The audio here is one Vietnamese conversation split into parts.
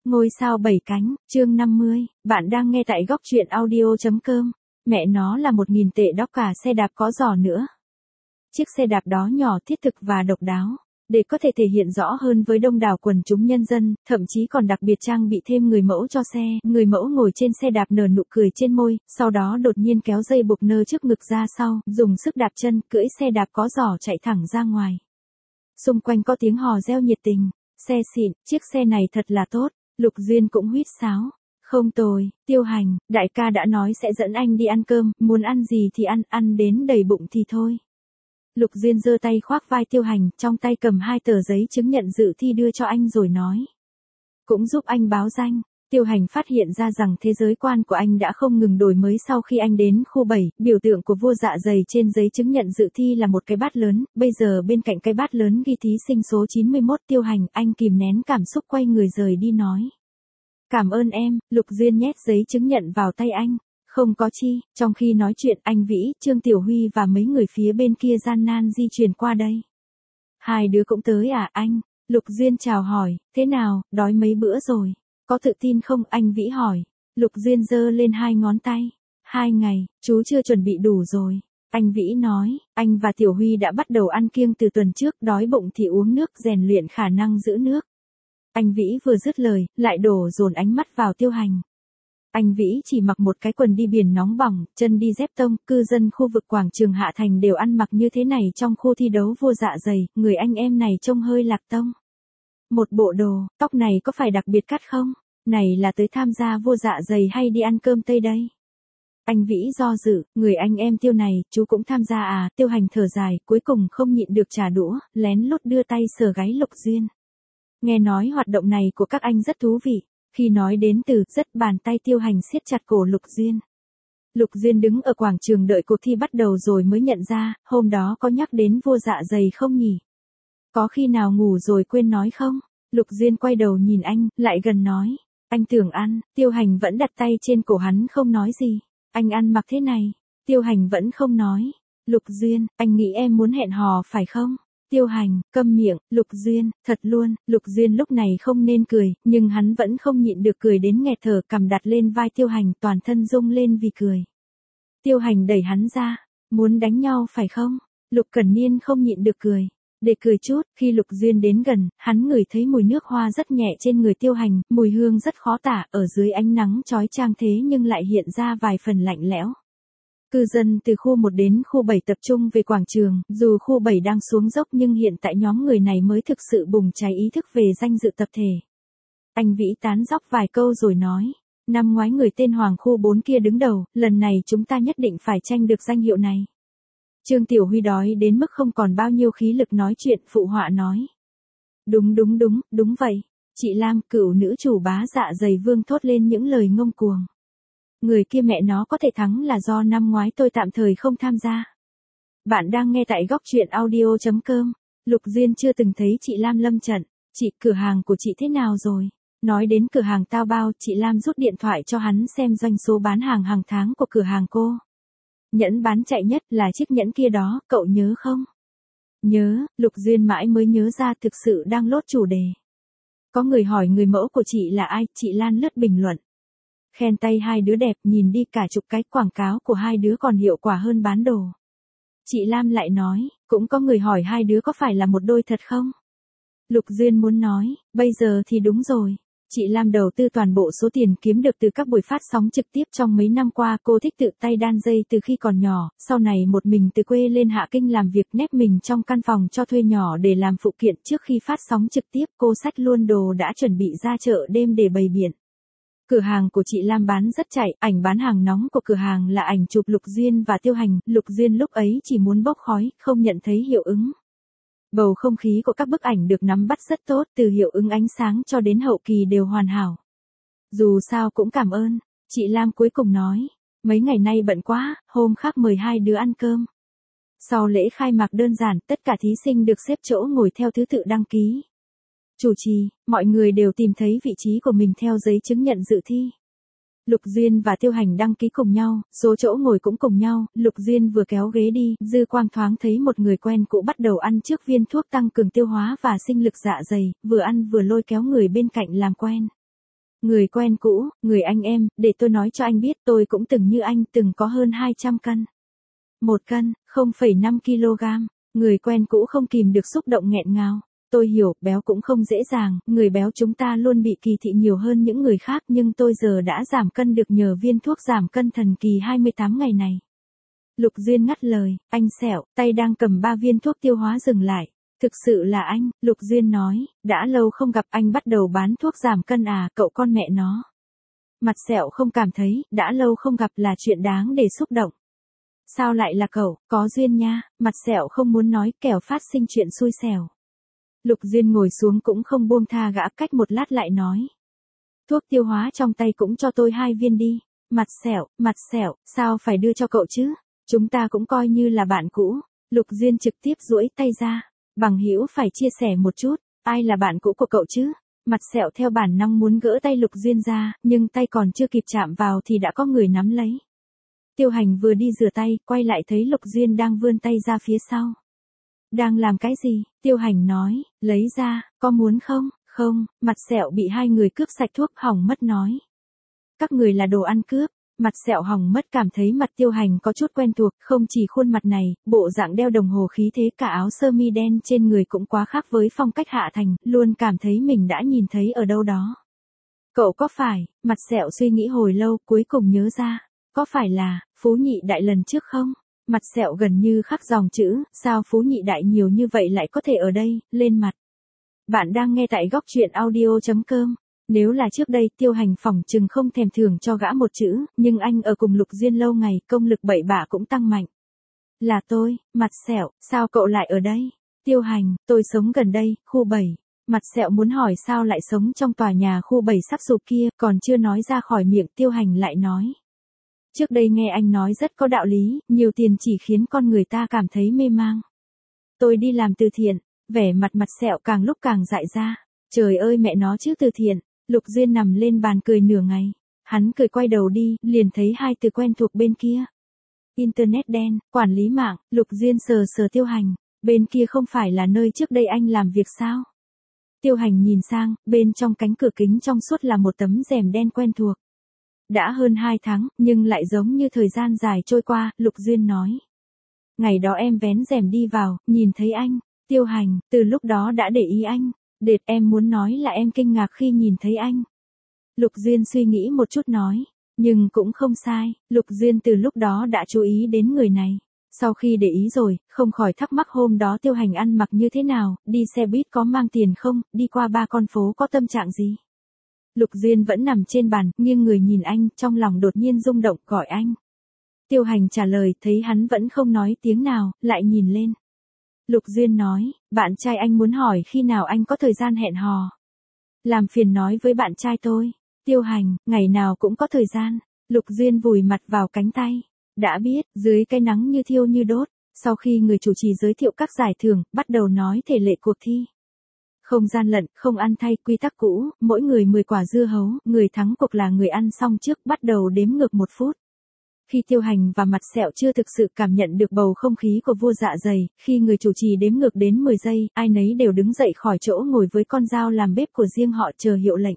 Ngôi sao 7 cánh, chương 50, bạn đang nghe tại góc truyện audio.com. Mẹ nó là 1.000 tệ đó, cả xe đạp có giỏ nữa. Chiếc xe đạp đó nhỏ, thiết thực và độc đáo. Để có thể thể hiện rõ hơn với đông đảo quần chúng nhân dân, thậm chí còn đặc biệt trang bị thêm người mẫu cho xe. Người mẫu ngồi trên xe đạp nở nụ cười trên môi, sau đó đột nhiên kéo dây buộc nơ trước ngực ra sau, dùng sức đạp chân, cưỡi xe đạp có giỏ chạy thẳng ra ngoài. Xung quanh có tiếng hò reo nhiệt tình. Xe xịn, chiếc xe này thật là tốt. Lục Duyên cũng huýt sáo. Không tồi, Tiêu Hành, đại ca đã nói sẽ dẫn anh đi ăn cơm, muốn ăn gì thì ăn, ăn đến đầy bụng thì thôi. Lục Duyên giơ tay khoác vai Tiêu Hành, trong tay cầm 2 tờ giấy chứng nhận dự thi đưa cho anh rồi nói. Cũng giúp anh báo danh. Tiêu Hành phát hiện ra rằng thế giới quan của anh đã không ngừng đổi mới sau khi anh đến khu 7, biểu tượng của vua dạ dày trên giấy chứng nhận dự thi là một cái bát lớn, bây giờ bên cạnh cái bát lớn ghi thí sinh số 91. Tiêu Hành, anh kìm nén cảm xúc quay người rời đi nói. Cảm ơn em. Lục Duyên nhét giấy chứng nhận vào tay anh. Không có chi. Trong khi nói chuyện, anh Vĩ, Trương Tiểu Huy và mấy người phía bên kia gian nan di chuyển qua đây. Hai đứa cũng tới à anh? Lục Duyên chào hỏi, thế nào, đói mấy bữa rồi? Có tự tin không, anh Vĩ hỏi. Lục Duyên giơ lên 2 ngón tay. 2 ngày, chú chưa chuẩn bị đủ rồi. Anh Vĩ nói, anh và Tiểu Huy đã bắt đầu ăn kiêng từ tuần trước, đói bụng thì uống nước rèn luyện khả năng giữ nước. Anh Vĩ vừa dứt lời, lại đổ dồn ánh mắt vào Tiêu Hành. Anh Vĩ chỉ mặc một cái quần đi biển nóng bỏng, chân đi dép tông, cư dân khu vực quảng trường Hạ Thành đều ăn mặc như thế này trong khu thi đấu vua dạ dày, người anh em này trông hơi lạc tông. Một bộ đồ, tóc này có phải đặc biệt cắt không? Này là tới tham gia vua dạ dày hay đi ăn cơm Tây đây? Anh Vĩ do dự, người anh em Tiêu này, chú cũng tham gia à? Tiêu Hành thở dài, cuối cùng không nhịn được trả đũa, lén lút đưa tay sờ gáy Lục Duyên. Nghe nói hoạt động này của các anh rất thú vị. Khi nói đến từ rất, bàn tay Tiêu Hành siết chặt cổ Lục Duyên. Lục Duyên đứng ở quảng trường đợi cuộc thi bắt đầu rồi mới nhận ra, hôm đó có nhắc đến vua dạ dày không nhỉ? Có khi nào ngủ rồi quên nói không? Lục Duyên quay đầu nhìn anh, lại gần nói. Anh tưởng ăn. Tiêu Hành vẫn đặt tay trên cổ hắn không nói gì. Anh ăn mặc thế này. Tiêu Hành vẫn không nói. Lục Duyên, anh nghĩ em muốn hẹn hò phải không? Tiêu Hành, câm miệng. Lục Duyên, thật luôn. Lục Duyên lúc này không nên cười, nhưng hắn vẫn không nhịn được cười đến nghẹt thở, cằm đặt lên vai Tiêu Hành, toàn thân rung lên vì cười. Tiêu Hành đẩy hắn ra. Muốn đánh nhau phải không? Lục Cẩn Niên không nhịn được cười. Để cười chút, khi Lục Duyên đến gần, hắn ngửi thấy mùi nước hoa rất nhẹ trên người Tiêu Hành, mùi hương rất khó tả, ở dưới ánh nắng chói chang thế nhưng lại hiện ra vài phần lạnh lẽo. Cư dân từ khu 1 đến khu 7 tập trung về quảng trường, dù khu 7 đang xuống dốc nhưng hiện tại nhóm người này mới thực sự bùng cháy ý thức về danh dự tập thể. Anh Vĩ tán dóc vài câu rồi nói, năm ngoái người tên Hoàng khu 4 kia đứng đầu, lần này chúng ta nhất định phải tranh được danh hiệu này. Trương Tiểu Huy đói đến mức không còn bao nhiêu khí lực nói chuyện, phụ họa nói. Đúng vậy. Chị Lam, cựu nữ chủ bá dạ dày vương thốt lên những lời ngông cuồng. Người kia mẹ nó có thể thắng là do năm ngoái tôi tạm thời không tham gia. Bạn đang nghe tại góc truyện audio.com. Lục Duyên chưa từng thấy chị Lam lâm trận. Chị, cửa hàng của chị thế nào rồi? Nói đến cửa hàng tao bao, chị Lam rút điện thoại cho hắn xem doanh số bán hàng hàng tháng của cửa hàng cô. Nhẫn bán chạy nhất là chiếc nhẫn kia đó, cậu nhớ không? Nhớ. Lục Duyên mãi mới nhớ ra thực sự đang lốt chủ đề. Có người hỏi người mẫu của chị là ai, chị Lan lướt bình luận. Khen tay hai đứa đẹp, nhìn đi cả chục cái quảng cáo của hai đứa còn hiệu quả hơn bán đồ. Chị Lam lại nói, cũng có người hỏi hai đứa có phải là một đôi thật không? Lục Duyên muốn nói, bây giờ thì đúng rồi. Chị Lam đầu tư toàn bộ số tiền kiếm được từ các buổi phát sóng trực tiếp trong mấy năm qua, cô thích tự tay đan dây từ khi còn nhỏ, sau này một mình từ quê lên Hạ Kinh làm việc, nép mình trong căn phòng cho thuê nhỏ để làm phụ kiện. Trước khi phát sóng trực tiếp, cô xách luôn đồ đã chuẩn bị ra chợ đêm để bày biện. Cửa hàng của chị Lam bán rất chạy, ảnh bán hàng nóng của cửa hàng là ảnh chụp Lục Duyên và Tiêu Hành. Lục Duyên lúc ấy chỉ muốn bốc khói, không nhận thấy hiệu ứng. Bầu không khí của các bức ảnh được nắm bắt rất tốt, từ hiệu ứng ánh sáng cho đến hậu kỳ đều hoàn hảo. Dù sao cũng cảm ơn. Chị Lam cuối cùng nói, mấy ngày nay bận quá, hôm khác mời hai đứa ăn cơm. Sau lễ khai mạc đơn giản, tất cả thí sinh được xếp chỗ ngồi theo thứ tự đăng ký. Chủ trì, mọi người đều tìm thấy vị trí của mình theo giấy chứng nhận dự thi. Lục Duyên và Tiêu Hành đăng ký cùng nhau, số chỗ ngồi cũng cùng nhau. Lục Duyên vừa kéo ghế đi, dư quang thoáng thấy một người quen cũ bắt đầu ăn trước viên thuốc tăng cường tiêu hóa và sinh lực dạ dày, vừa ăn vừa lôi kéo người bên cạnh làm quen. Người quen cũ, người anh em, để tôi nói cho anh biết tôi cũng từng như anh, từng có hơn 200 cân. 1 cân, 0,5 kg. Người quen cũ không kìm được xúc động nghẹn ngào. Tôi hiểu, béo cũng không dễ dàng, người béo chúng ta luôn bị kỳ thị nhiều hơn những người khác, nhưng tôi giờ đã giảm cân được nhờ viên thuốc giảm cân thần kỳ 28 ngày này. Lục Duyên ngắt lời, anh Sẹo, tay đang cầm 3 viên thuốc tiêu hóa dừng lại. Thực sự là anh, Lục Duyên nói, đã lâu không gặp anh bắt đầu bán thuốc giảm cân à, cậu con mẹ nó. Mặt Sẹo không cảm thấy, đã lâu không gặp là chuyện đáng để xúc động. Sao lại là cậu, có duyên nha, mặt Sẹo không muốn nói kẻo phát sinh chuyện xui xẻo. Lục Duyên ngồi xuống cũng không buông tha gã, cách một lát lại nói. Thuốc tiêu hóa trong tay cũng cho tôi 2 viên đi. Mặt Sẹo, sao phải đưa cho cậu chứ? Chúng ta cũng coi như là bạn cũ. Lục Duyên trực tiếp duỗi tay ra. Bằng hữu phải chia sẻ một chút, ai là bạn cũ của cậu chứ? Mặt Sẹo theo bản năng muốn gỡ tay Lục Duyên ra, nhưng tay còn chưa kịp chạm vào thì đã có người nắm lấy. Tiêu Hành vừa đi rửa tay, quay lại thấy Lục Duyên đang vươn tay ra phía sau. Đang làm cái gì? Tiêu Hành nói, lấy ra, có muốn không? Không, Mặt Sẹo bị 2 người cướp sạch thuốc hỏng mất nói. Các người là đồ ăn cướp. Mặt Sẹo hỏng mất cảm thấy mặt Tiêu Hành có chút quen thuộc, không chỉ khuôn mặt này, bộ dạng đeo đồng hồ khí thế cả áo sơ mi đen trên người cũng quá khác với phong cách Hạ Thành, luôn cảm thấy mình đã nhìn thấy ở đâu đó. Cậu có phải, Mặt Sẹo suy nghĩ hồi lâu, cuối cùng nhớ ra, có phải là, Phú Nhị Đại lần trước không? Mặt Sẹo gần như khắc dòng chữ, sao Phú Nhị Đại nhiều như vậy lại có thể ở đây, lên mặt. Bạn đang nghe tại góc truyện audio.com. Nếu là trước đây Tiêu Hành phỏng chừng không thèm thưởng cho gã một chữ, nhưng anh ở cùng Lục Duyên lâu ngày, công lực bậy bạ cũng tăng mạnh. Là tôi, Mặt Sẹo, sao cậu lại ở đây? Tiêu Hành, tôi sống gần đây, khu 7. Mặt Sẹo muốn hỏi sao lại sống trong tòa nhà khu 7 sắp sụp kia, còn chưa nói ra khỏi miệng Tiêu Hành lại nói. Trước đây nghe anh nói rất có đạo lý, nhiều tiền chỉ khiến con người ta cảm thấy mê mang. Tôi đi làm từ thiện, vẻ mặt Mặt Sẹo càng lúc càng dại ra. Trời ơi mẹ nó chứ, từ thiện. Lục Duyên nằm lên bàn cười nửa ngày. Hắn cười quay đầu đi, liền thấy 2 từ quen thuộc bên kia. Internet đen, quản lý mạng, Lục Duyên sờ sờ Tiêu Hành. Bên kia không phải là nơi trước đây anh làm việc sao? Tiêu Hành nhìn sang, bên trong cánh cửa kính trong suốt là một tấm rèm đen quen thuộc. Đã hơn 2 tháng, nhưng lại giống như thời gian dài trôi qua, Lục Duyên nói. Ngày đó em vén rèm đi vào, nhìn thấy anh. Tiêu Hành, từ lúc đó đã để ý anh. Đệt, em muốn nói là em kinh ngạc khi nhìn thấy anh. Lục Duyên suy nghĩ một chút nói. Nhưng cũng không sai, Lục Duyên từ lúc đó đã chú ý đến người này. Sau khi để ý rồi, không khỏi thắc mắc hôm đó Tiêu Hành ăn mặc như thế nào, đi xe buýt có mang tiền không, đi qua 3 con phố có tâm trạng gì. Lục Duyên vẫn nằm trên bàn, nghiêng người nhìn anh, trong lòng đột nhiên rung động, gọi anh. Tiêu Hành trả lời, thấy hắn vẫn không nói tiếng nào, lại nhìn lên. Lục Duyên nói, bạn trai anh muốn hỏi khi nào anh có thời gian hẹn hò. Làm phiền nói với bạn trai tôi. Tiêu Hành, ngày nào cũng có thời gian. Lục Duyên vùi mặt vào cánh tay. Đã biết, dưới cái nắng như thiêu như đốt, sau khi người chủ trì giới thiệu các giải thưởng, bắt đầu nói thể lệ cuộc thi. Không gian lận, không ăn thay, quy tắc cũ, mỗi người 10 quả dưa hấu, người thắng cuộc là người ăn xong trước, bắt đầu đếm ngược 1 phút. Khi Tiêu Hành và Mặt Sẹo chưa thực sự cảm nhận được bầu không khí của vua dạ dày, khi người chủ trì đếm ngược đến 10 giây, ai nấy đều đứng dậy khỏi chỗ ngồi với con dao làm bếp của riêng họ chờ hiệu lệnh.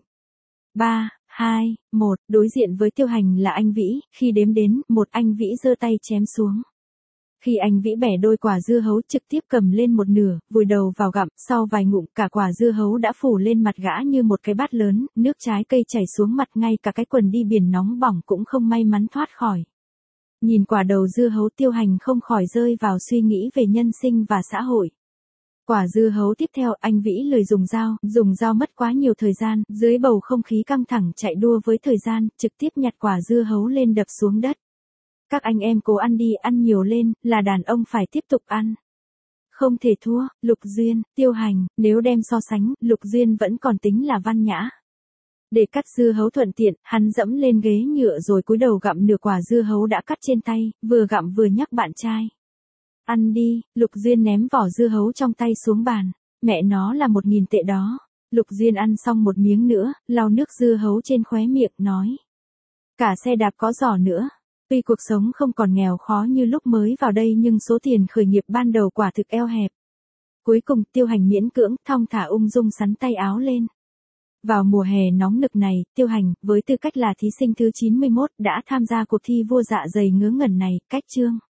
3, 2, 1, đối diện với Tiêu Hành là anh Vĩ, khi đếm đến 1 anh Vĩ giơ tay chém xuống. Khi anh Vĩ bẻ đôi quả dưa hấu trực tiếp cầm lên một nửa, vùi đầu vào gặm, sau vài ngụm cả quả dưa hấu đã phủ lên mặt gã như một cái bát lớn, nước trái cây chảy xuống mặt, ngay cả cái quần đi biển nóng bỏng cũng không may mắn thoát khỏi. Nhìn quả đầu dưa hấu, Tiêu Hành không khỏi rơi vào suy nghĩ về nhân sinh và xã hội. Quả dưa hấu tiếp theo, anh Vĩ lười dùng dao mất quá nhiều thời gian, dưới bầu không khí căng thẳng chạy đua với thời gian, trực tiếp nhặt quả dưa hấu lên đập xuống đất. Các anh em cố ăn đi, ăn nhiều lên, là đàn ông phải tiếp tục ăn. Không thể thua, Lục Duyên, Tiêu Hành, nếu đem so sánh, Lục Duyên vẫn còn tính là văn nhã. Để cắt dưa hấu thuận tiện, hắn dẫm lên ghế nhựa rồi cúi đầu gặm nửa quả dưa hấu đã cắt trên tay, vừa gặm vừa nhắc bạn trai. Ăn đi, Lục Duyên ném vỏ dưa hấu trong tay xuống bàn. Mẹ nó là 1.000 tệ đó. Lục Duyên ăn xong một miếng nữa, lau nước dưa hấu trên khóe miệng, nói. Cả xe đạp có giỏ nữa. Tuy cuộc sống không còn nghèo khó như lúc mới vào đây nhưng số tiền khởi nghiệp ban đầu quả thực eo hẹp. Cuối cùng Tiêu Hành miễn cưỡng, thong thả ung dung sắn tay áo lên. Vào mùa hè nóng nực này, Tiêu Hành, với tư cách là thí sinh thứ 91, đã tham gia cuộc thi vua dạ dày ngớ ngẩn này, cách chương.